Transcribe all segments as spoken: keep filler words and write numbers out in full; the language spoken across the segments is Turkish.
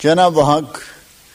Cenab-ı Hak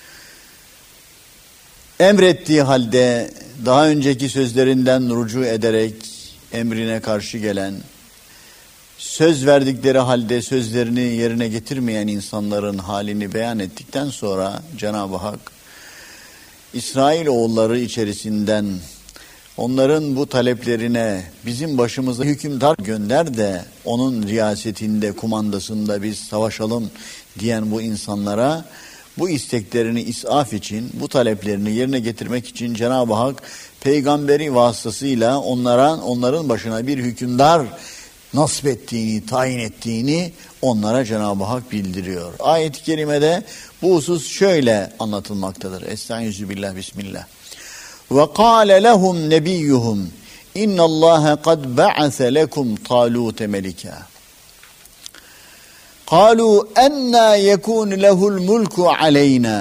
emrettiği halde daha önceki sözlerinden rücu ederek emrine karşı gelen, söz verdikleri halde sözlerini yerine getirmeyen insanların halini beyan ettikten sonra Cenab-ı Hak İsrailoğulları içerisinden onların bu taleplerine bizim başımıza hükümdar gönder de onun riyasetinde, kumandasında biz savaşalım diyen bu insanlara bu isteklerini isaf için, bu taleplerini yerine getirmek için Cenab-ı Hak peygamberi vasıtasıyla onlara, onların başına bir hükümdar nasip ettiğini, tayin ettiğini onlara Cenab-ı Hak bildiriyor. Ayet-i kerimede bu husus şöyle anlatılmaktadır. Estaizu billah, bismillah. Ve kâle lehum nebiyyuhum innallâhe kad ba'ase lekum Talûte melika. قالوا أَنَّا يَكُونُ لَهُ الْمُلْكُ عَلَيْنَا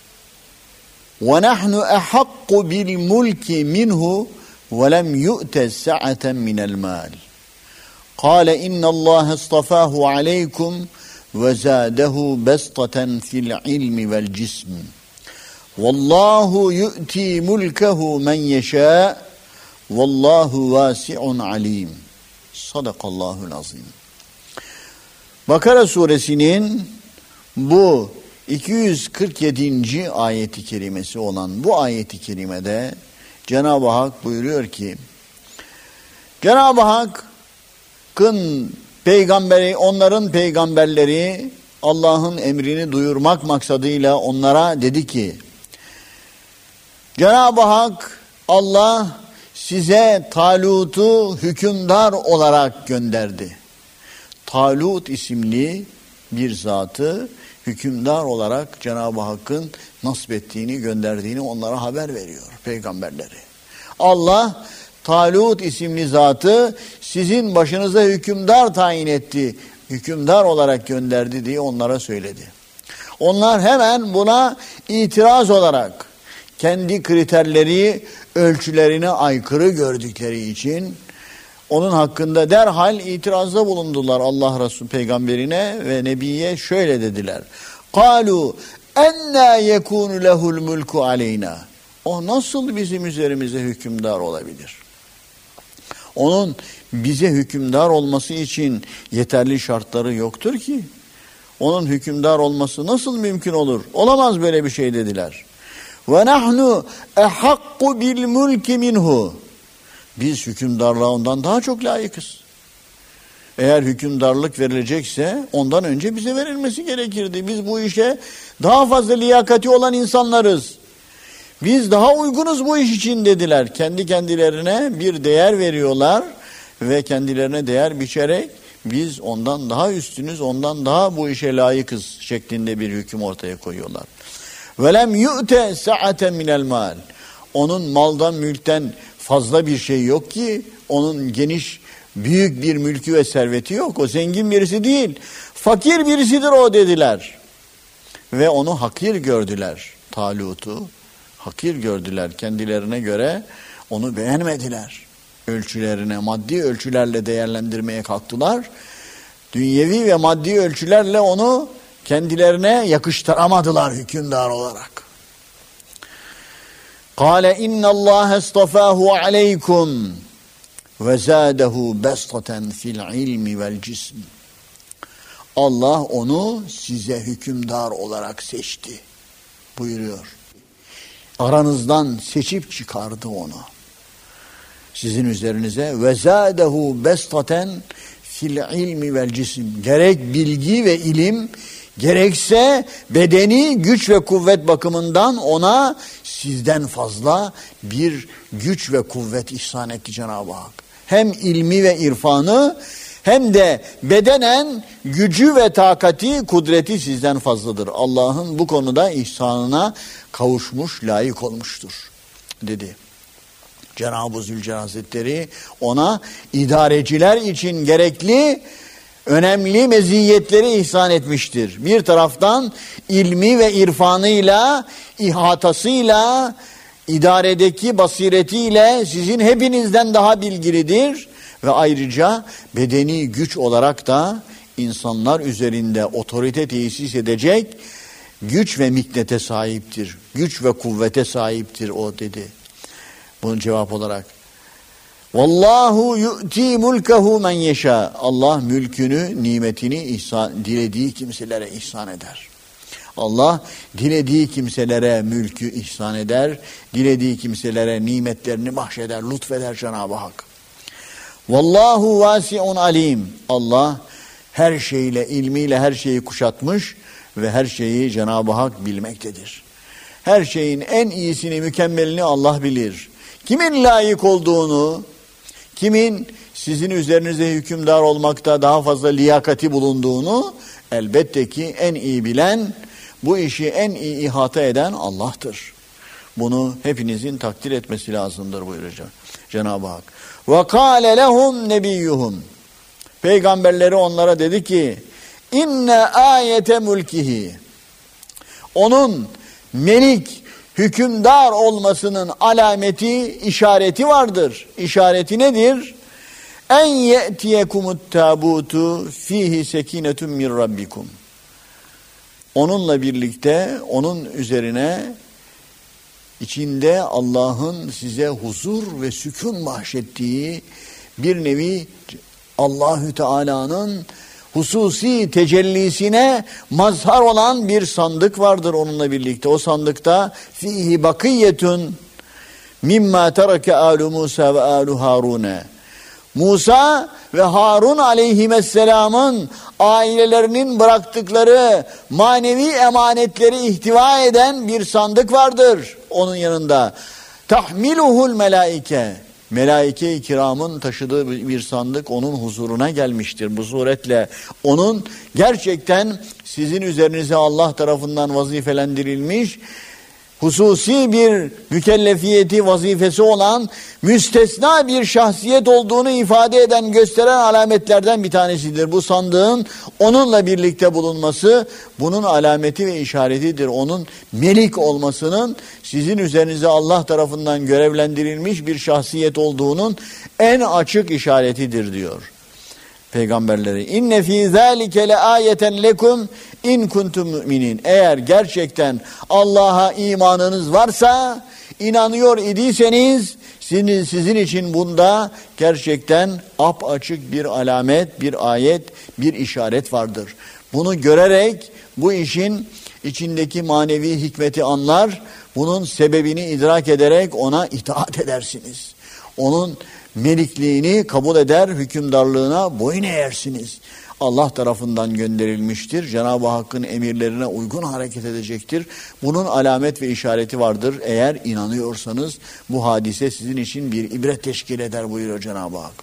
وَنَحْنُ أَحَقُّ بِالْمُلْكِ مِنْهُ وَلَمْ يُؤْتَ سَعَةً مِنَ الْمَالِ قَالَ إِنَّ اللَّهَ اصْطَفَاهُ عَلَيْكُمْ وَزَادَهُ بَسْطَةً فِي الْعِلْمِ وَالْجِسْمِ وَاللّٰهُ يُؤْتِي مُلْكَهُ مَنْ يَشَاءُ وَاللّٰهُ وَاسِعٌ عَلِيمٌ. Sadakallahul azim. Bakara suresinin bu iki yüz kırk yedinci ayeti kerimesi olan bu ayeti kerimede Cenab-ı Hak buyuruyor ki, Cenab-ı Hakk'ın peygamberi, onların peygamberleri Allah'ın emrini duyurmak maksadıyla onlara dedi ki, Cenab-ı Hak Allah size Talut'u hükümdar olarak gönderdi. Talut isimli bir zatı hükümdar olarak Cenab-ı Hakk'ın nasip ettiğini, gönderdiğini onlara haber veriyor peygamberleri. Allah Talut isimli zatı sizin başınıza hükümdar tayin etti, hükümdar olarak gönderdi diye onlara söyledi. Onlar hemen buna itiraz olarak kendi kriterleri, ölçülerine aykırı gördükleri için onun hakkında derhal itirazda bulundular Allah Resulü peygamberine ve nebiye şöyle dediler. قَالُوا اَنَّا يَكُونُ لَهُ الْمُلْكُ عَلَيْنَا. O nasıl bizim üzerimize hükümdar olabilir? Onun bize hükümdar olması için yeterli şartları yoktur ki. Onun hükümdar olması nasıl mümkün olur? Olamaz böyle bir şey dediler. وَنَحْنُ اَحَقُّ بِالْمُلْكِ مِنْهُ. Biz hükümdarlığa ondan daha çok layıkız. Eğer hükümdarlık verilecekse ondan önce bize verilmesi gerekirdi. Biz bu işe daha fazla liyakati olan insanlarız. Biz daha uygunuz bu iş için dediler. Kendi kendilerine bir değer veriyorlar ve kendilerine değer biçerek biz ondan daha üstünüz, ondan daha bu işe layıkız şeklinde bir hüküm ortaya koyuyorlar. وَلَمْ يُؤْتَ سَعَةً مِنَ الْمَالِ. Onun maldan, mülkten fazla bir şey yok ki, onun geniş, büyük bir mülkü ve serveti yok. O zengin birisi değil, fakir birisidir o dediler. Ve onu hakir gördüler, Talut'u. Hakir gördüler, kendilerine göre onu beğenmediler. Ölçülerine, maddi ölçülerle değerlendirmeye kalktılar. Dünyevi ve maddi ölçülerle onu kendilerine yakıştıramadılar hükümdar olarak. قَالَ اِنَّ اللّٰهَ اصْطَفَاهُ عَلَيْكُمْ وَزَادَهُ بَسْطَةً فِي الْعِلْمِ وَالْجِسْمِ. Allah onu size hükümdar olarak seçti buyuruyor. Aranızdan seçip çıkardı onu. Sizin üzerinize وَزَادَهُ بَسْطَةً fil ilmi vel cisim. Gerek bilgi ve ilim, gerekse bedeni güç ve kuvvet bakımından ona sizden fazla bir güç ve kuvvet ihsan etti Cenab-ı Hak. Hem ilmi ve irfanı hem de bedenen gücü ve takati, kudreti sizden fazladır. Allah'ın bu konuda ihsanına kavuşmuş, layık olmuştur dedi. Cenab-ı Zülcelal Hazretleri ona idareciler için gerekli önemli meziyetleri ihsan etmiştir. Bir taraftan ilmi ve irfanıyla, ihatasıyla, idaredeki basiretiyle sizin hepinizden daha bilgilidir ve ayrıca bedeni güç olarak da insanlar üzerinde otorite tesis edecek güç ve miknete sahiptir. Güç ve kuvvete sahiptir o dedi. Bunun cevap olarak. Vallahu yu'ti mulkehu men yeşâ. Allah mülkünü, nimetini ihsan, dilediği kimselere ihsan eder. Allah dilediği kimselere mülkü ihsan eder. Dilediği kimselere nimetlerini bahşeder, lütfeder Cenab-ı Hak. Vallahu vasi'un alim. Allah her şeyle, ilmiyle her şeyi kuşatmış ve her şeyi Cenab-ı Hak bilmektedir. Her şeyin en iyisini, mükemmelini Allah bilir. Kimin layık olduğunu, kimin sizin üzerinize hükümdar olmakta daha fazla liyakati bulunduğunu elbette ki en iyi bilen, bu işi en iyi ihata eden Allah'tır. Bunu hepinizin takdir etmesi lazımdır buyuracak Cenab-ı Hak. وَقَالَ لَهُمْ نَبِيُّهُمْ. Peygamberleri onlara dedi ki, inne ayete mulkihi. Onun melik, hükümdar olmasının alameti, işareti vardır. İşareti nedir? En ye'tiyekumut tabutu fihi sekinetun min rabbikum. Onunla birlikte, onun üzerine içinde Allah'ın size huzur ve sükun bahşettiği bir nevi Allahü Teala'nın hususi tecellisine mazhar olan bir sandık vardır onunla birlikte. O sandıkta fihi bakiyetun mimma tereke alu Musa ve alu Harune. Musa ve Harun aleyhisselamın ailelerinin bıraktıkları manevi emanetleri ihtiva eden bir sandık vardır onun yanında. Tahmiluhul melaike. Melaike-i kiramın taşıdığı bir sandık onun huzuruna gelmiştir. Bu suretle onun gerçekten sizin üzerinize Allah tarafından vazifelendirilmiş, hususi bir mükellefiyeti, vazifesi olan müstesna bir şahsiyet olduğunu ifade eden, gösteren alametlerden bir tanesidir. Bu sandığın onunla birlikte bulunması bunun alameti ve işaretidir. Onun melik olmasının sizin üzerinize Allah tarafından görevlendirilmiş bir şahsiyet olduğunun en açık işaretidir diyor peygamberleri. İnne fî zâlike le âyeten lekum in kuntum müminin. Eğer gerçekten Allah'a imanınız varsa, inanıyor idiyseniz sizin, sizin için bunda gerçekten apaçık bir alamet, bir ayet, bir işaret vardır. Bunu görerek bu işin içindeki manevi hikmeti anlar, bunun sebebini idrak ederek ona itaat edersiniz. Onun melikliğini kabul eder, hükümdarlığına boyun eğersiniz. Allah tarafından gönderilmiştir. Cenab-ı Hakk'ın emirlerine uygun hareket edecektir. Bunun alamet ve işareti vardır. Eğer inanıyorsanız bu hadise sizin için bir ibret teşkil eder buyuruyor Cenab-ı Hak.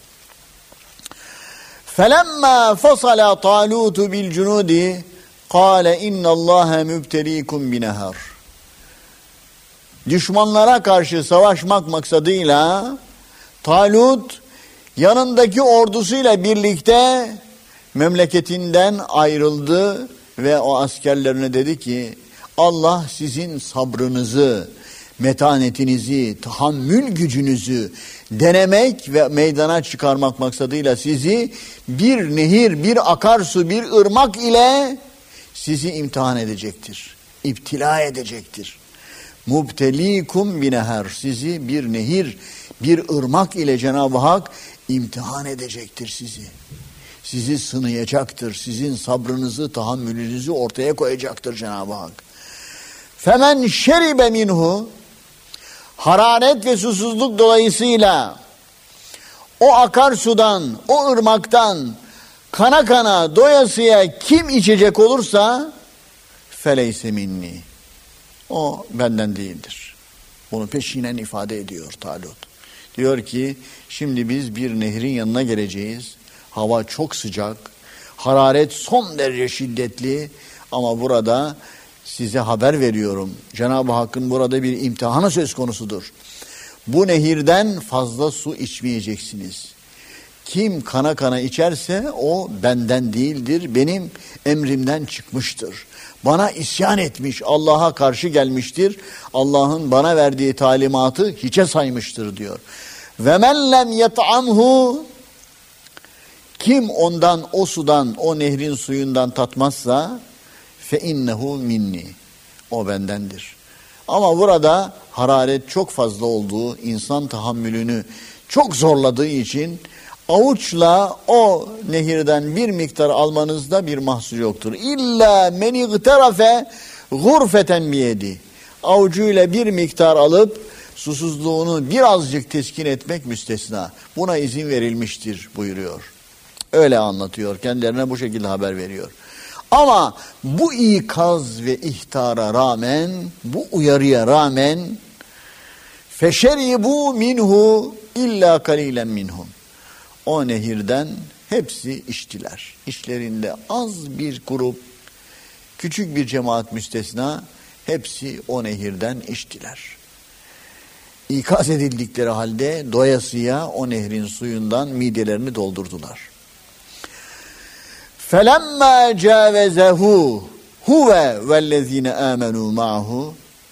فَلَمَّا فَصَلَ طَالُوتُ بِالْجُنُودِ قَالَ اِنَّ اللّٰهَ مُبْتَل۪يكُمْ بِنَهَرٍ. Düşmanlara karşı savaşmak maksadıyla Talut yanındaki ordusuyla birlikte memleketinden ayrıldı ve o askerlerine dedi ki, Allah sizin sabrınızı, metanetinizi, tahammül gücünüzü denemek ve meydana çıkarmak maksadıyla sizi bir nehir, bir akarsu, bir ırmak ile sizi imtihan edecektir. İptila edecektir. Mubtelikum bineher. Sizi bir nehir, bir ırmak ile Cenab-ı Hak imtihan edecektir sizi. Sizi sınayacaktır. Sizin sabrınızı, tahammülünüzü ortaya koyacaktır Cenab-ı Hak. Femen şeribe minhu. Hararet ve susuzluk dolayısıyla o akarsudan, o ırmaktan kana kana doyasıya kim içecek olursa feleyse minni. O benden değildir. Bunu peşinen ifade ediyor Talut. Diyor ki şimdi biz bir nehrin yanına geleceğiz. Hava çok sıcak. Hararet son derece şiddetli. Ama burada size haber veriyorum. Cenab-ı Hakk'ın burada bir imtihanı söz konusudur. Bu nehirden fazla su içmeyeceksiniz. Kim kana kana içerse o benden değildir. Benim emrimden çıkmıştır. Bana isyan etmiş, Allah'a karşı gelmiştir. Allah'ın bana verdiği talimatı hiçe saymıştır diyor. Ve men lem yet'amhu. Kim ondan, o sudan, o nehrin suyundan tatmazsa fe innehu minni. o bendendir. Ama burada hararet çok fazla olduğu, insan tahammülünü çok zorladığı için avuçla o nehirden bir miktar almanızda bir mahsur yoktur. İlla men igterafe gurfeten biyedi. Avucuyla bir miktar alıp susuzluğunu birazcık teskin etmek müstesna. Buna izin verilmiştir buyuruyor. Öyle anlatıyor. Kendilerine bu şekilde haber veriyor. Ama bu ikaz ve ihtara rağmen, bu uyarıya rağmen feşeribu minhu illa kalilen minhum. O nehirden hepsi içtiler. İçlerinde az bir grup, küçük bir cemaat müstesna, hepsi o nehirden içtiler. İkaz edildikleri halde doyasıya o nehrin suyundan midelerini doldurdular. فَلَمَّا جَاوَزَهُ هُوَ وَالَّذ۪ينَ آمَنُوا مَعَهُ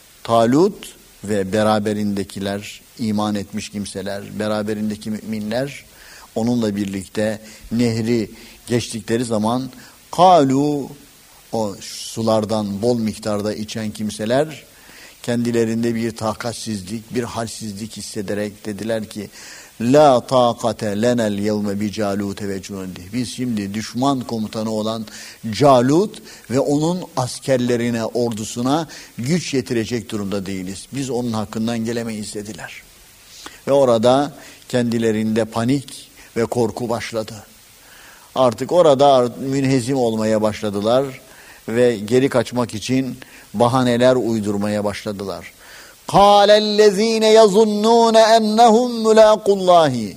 Talut ve beraberindekiler, iman etmiş kimseler, beraberindeki müminler onunla birlikte nehri geçtikleri zaman kalu, o sulardan bol miktarda içen kimseler kendilerinde bir takatsizlik, bir halsizlik hissederek dediler ki la taqate lenel yevme bi Calut ve cunundi. Biz şimdi düşman komutanı olan Calut ve onun askerlerine, ordusuna güç yetirecek durumda değiliz. Biz onun hakkından gelemeyiz dediler. Ve orada kendilerinde panik ve korku başladı. Artık orada münhezim olmaya başladılar ve geri kaçmak için bahaneler uydurmaya başladılar. قَالَ الَّذ۪ينَ يَظُنُّونَ اَنَّهُمْ مُلَاقُ اللّٰهِ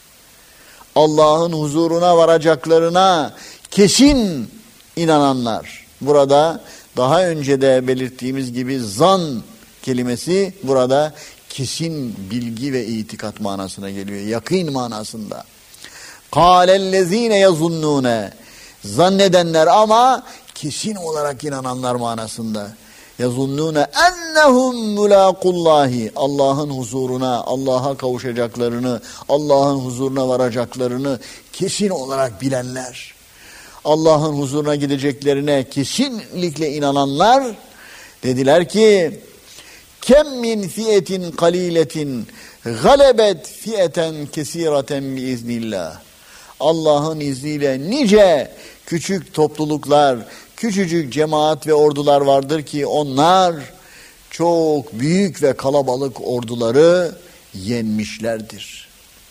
Allah'ın huzuruna varacaklarına kesin inananlar. Burada daha önce de belirttiğimiz gibi zan kelimesi burada kesin bilgi ve itikat manasına geliyor. Yakîn manasında. قَالَ الَّذ۪ينَ يَظُنُّونَ Zannedenler ama kesin olarak inananlar manasında. يَظُنُّونَ اَنَّهُمْ مُلَاقُ اللّٰهِ Allah'ın huzuruna, Allah'a kavuşacaklarını, Allah'ın huzuruna varacaklarını kesin olarak bilenler. Allah'ın huzuruna gideceklerine kesinlikle inananlar dediler ki kem min fiyetin kaliletin galebet fiyeten kesireten biiznillah. Allah'ın izniyle nice küçük topluluklar, küçücük cemaat ve ordular vardır ki onlar çok büyük ve kalabalık orduları yenmişlerdir.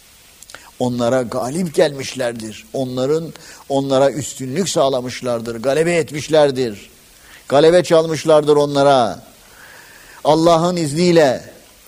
Onlara galip gelmişlerdir. Onların onlara üstünlük sağlamışlardır, galebe etmişlerdir. Galebe çalmışlardır onlara. Allah'ın izniyle.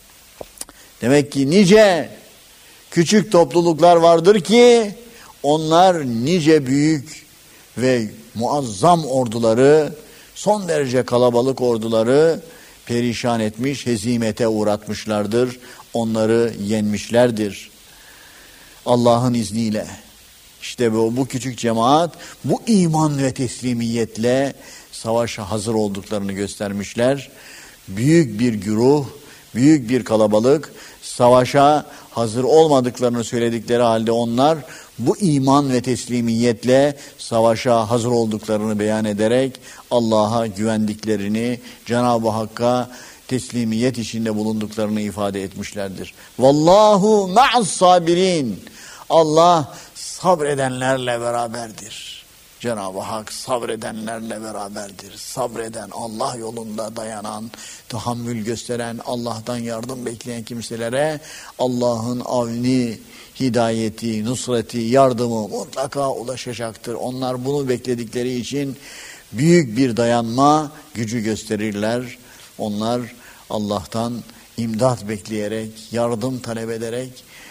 Demek ki nice küçük topluluklar vardır ki onlar nice büyük ve muazzam orduları, son derece kalabalık orduları perişan etmiş, hezimete uğratmışlardır. Onları yenmişlerdir. Allah'ın izniyle. İşte bu, bu küçük cemaat bu iman ve teslimiyetle savaşa hazır olduklarını göstermişler. Büyük bir güruh, büyük bir kalabalık savaşa hazır olmadıklarını söyledikleri halde onlar bu iman ve teslimiyetle savaşa hazır olduklarını beyan ederek Allah'a güvendiklerini, Cenab-ı Hakk'a teslimiyet içinde bulunduklarını ifade etmişlerdir. Vallahu ma'as sabirin. Allah sabredenlerle beraberdir. Cenab-ı Hak sabredenlerle beraberdir. Sabreden, Allah yolunda dayanan, tahammül gösteren, Allah'tan yardım bekleyen kimselere Allah'ın avni, hidayeti, nusreti, yardımı mutlaka ulaşacaktır. Onlar bunu bekledikleri için büyük bir dayanma gücü gösterirler. Onlar Allah'tan imdat bekleyerek, yardım talep ederek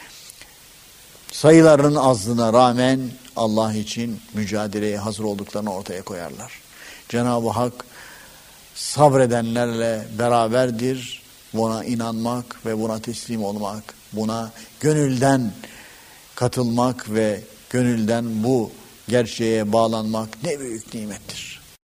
sayılarının azlığına rağmen Allah için mücadeleye hazır olduklarını ortaya koyarlar. Cenab-ı Hak sabredenlerle beraberdir. Buna inanmak ve buna teslim olmak, buna gönülden katılmak ve gönülden bu gerçeğe bağlanmak ne büyük nimettir.